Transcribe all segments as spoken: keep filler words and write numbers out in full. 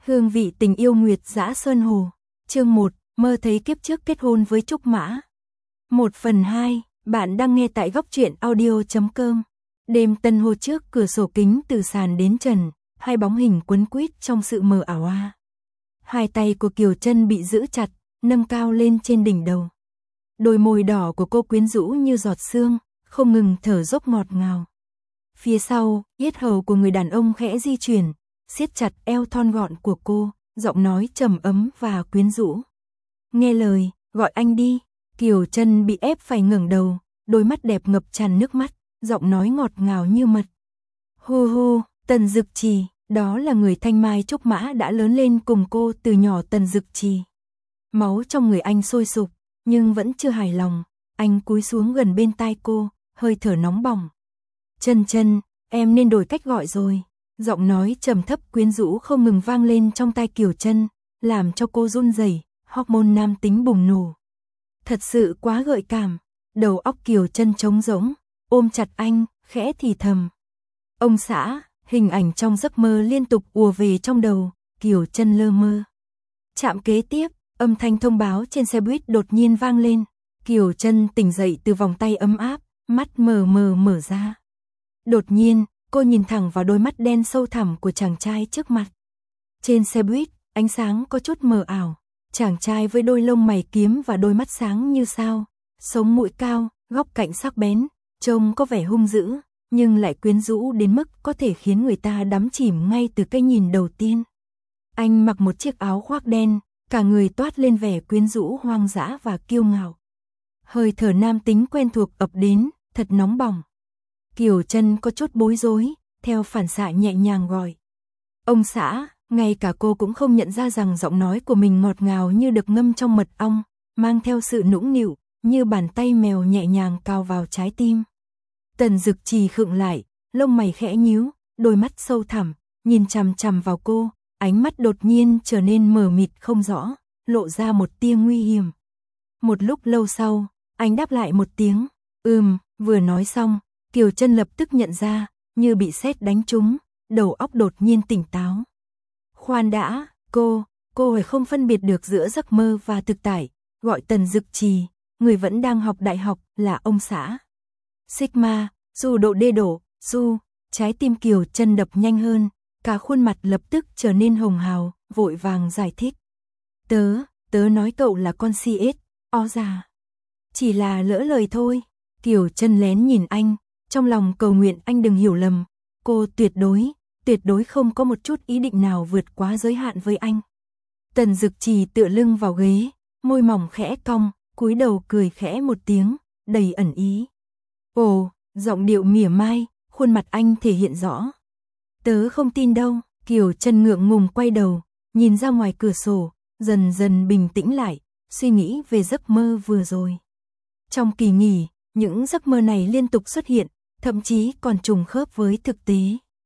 Hương vị tình yêu Nguyệt Dã Sơn Hồ. Chương một, mơ thấy kiếp trước kết hôn với Trúc Mã. một phần hai, bạn đang nghe tại góc truyện audio chấm com. Đêm tân hồ trước cửa sổ kính từ sàn đến trần, hai bóng hình quấn quýt trong sự mờ ảo a. Hai tay của Kiều Trân bị giữ chặt, nâng cao lên trên đỉnh đầu. Đôi môi đỏ của cô quyến rũ như giọt sương, không ngừng thở dốc ngọt ngào. Phía sau, yết hầu của người đàn ông khẽ di chuyển, siết chặt eo thon gọn của cô, giọng nói trầm ấm và quyến rũ. Nghe lời, gọi anh đi. Kiều Trân bị ép phải ngẩng đầu, đôi mắt đẹp ngập tràn nước mắt, giọng nói ngọt ngào như mật. Hu hu, Tần Dực Trì, đó là người thanh mai trúc mã đã lớn lên cùng cô từ nhỏ. Tần Dực Trì. Máu trong người anh sôi sục, nhưng vẫn chưa hài lòng, anh cúi xuống gần bên tai cô, hơi thở nóng bỏng. Trân Trân, em nên đổi cách gọi rồi. Giọng nói trầm thấp quyến rũ không ngừng vang lên trong tai Kiều Trân, làm cho cô run rẩy, hormone nam tính bùng nổ. Thật sự quá gợi cảm. Đầu óc Kiều Trân trống rỗng, ôm chặt anh, khẽ thì thầm. Ông xã, hình ảnh trong giấc mơ liên tục ùa về trong đầu, Kiều Trân lơ mơ. Trạm kế tiếp, âm thanh thông báo trên xe buýt đột nhiên vang lên. Kiều Trân tỉnh dậy từ vòng tay ấm áp, mắt mờ mờ mở ra. Đột nhiên, cô nhìn thẳng vào đôi mắt đen sâu thẳm của chàng trai trước mặt. Trên xe buýt, ánh sáng có chút mờ ảo. Chàng trai với đôi lông mày kiếm và đôi mắt sáng như sao, sống mũi cao, góc cạnh sắc bén, trông có vẻ hung dữ, nhưng lại quyến rũ đến mức có thể khiến người ta đắm chìm ngay từ cái nhìn đầu tiên. Anh mặc một chiếc áo khoác đen, cả người toát lên vẻ quyến rũ hoang dã và kiêu ngạo. Hơi thở nam tính quen thuộc ập đến, thật nóng bỏng. Kiều Trân có chút bối rối, theo phản xạ nhẹ nhàng gọi. Ông xã, ngay cả cô cũng không nhận ra rằng giọng nói của mình ngọt ngào như được ngâm trong mật ong, mang theo sự nũng nịu, như bàn tay mèo nhẹ nhàng cào vào trái tim. Tần Dực Trì khựng lại, lông mày khẽ nhíu, đôi mắt sâu thẳm, nhìn chằm chằm vào cô, ánh mắt đột nhiên trở nên mờ mịt không rõ, lộ ra một tia nguy hiểm. Một lúc lâu sau, anh đáp lại một tiếng, ừm, vừa nói xong, Kiều Trân lập tức nhận ra, như bị sét đánh trúng, đầu óc đột nhiên tỉnh táo. Khoan đã, cô, cô phải không phân biệt được giữa giấc mơ và thực tại, gọi Tần Dực Trì, người vẫn đang học đại học, là ông xã. Sigma, dù độ đê đổ, dù, trái tim Kiều Trân đập nhanh hơn, cả khuôn mặt lập tức trở nên hồng hào, vội vàng giải thích. Tớ, tớ nói cậu là con xê ét, o già. Chỉ là lỡ lời thôi. Kiều Trân lén nhìn anh, trong lòng cầu nguyện anh đừng hiểu lầm, cô tuyệt đối, tuyệt đối không có một chút ý định nào vượt quá giới hạn với anh. Tần Dực Trì tựa lưng vào ghế, môi mỏng khẽ cong, cúi đầu cười khẽ một tiếng, đầy ẩn ý. Ồ, giọng điệu mỉa mai, khuôn mặt anh thể hiện rõ. Tớ không tin đâu. Kiều Trân ngượng ngùng quay đầu, nhìn ra ngoài cửa sổ, dần dần bình tĩnh lại, suy nghĩ về giấc mơ vừa rồi. Trong kỳ nghỉ, những giấc mơ này liên tục xuất hiện, thậm chí còn trùng khớp với thực tế.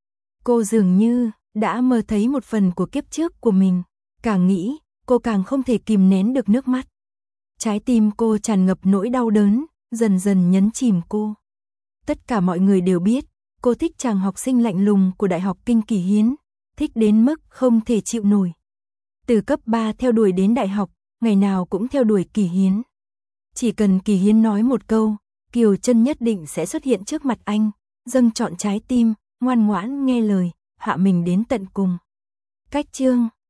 Cô dường như đã mơ thấy một phần của kiếp trước của mình, càng nghĩ, cô càng không thể kìm nén được nước mắt. Trái tim cô tràn ngập nỗi đau đớn, dần dần nhấn chìm cô. Tất cả mọi người đều biết, cô thích chàng học sinh lạnh lùng của Đại học Kinh Kỳ Hiến, thích đến mức không thể chịu nổi. Từ cấp ba theo đuổi đến đại học, ngày nào cũng theo đuổi Kỳ Hiến. Chỉ cần Kỳ Hiến nói một câu, Kiều Trân nhất định sẽ xuất hiện trước mặt anh, dâng trọn trái tim, ngoan ngoãn nghe lời, hạ mình đến tận cùng. Cách chương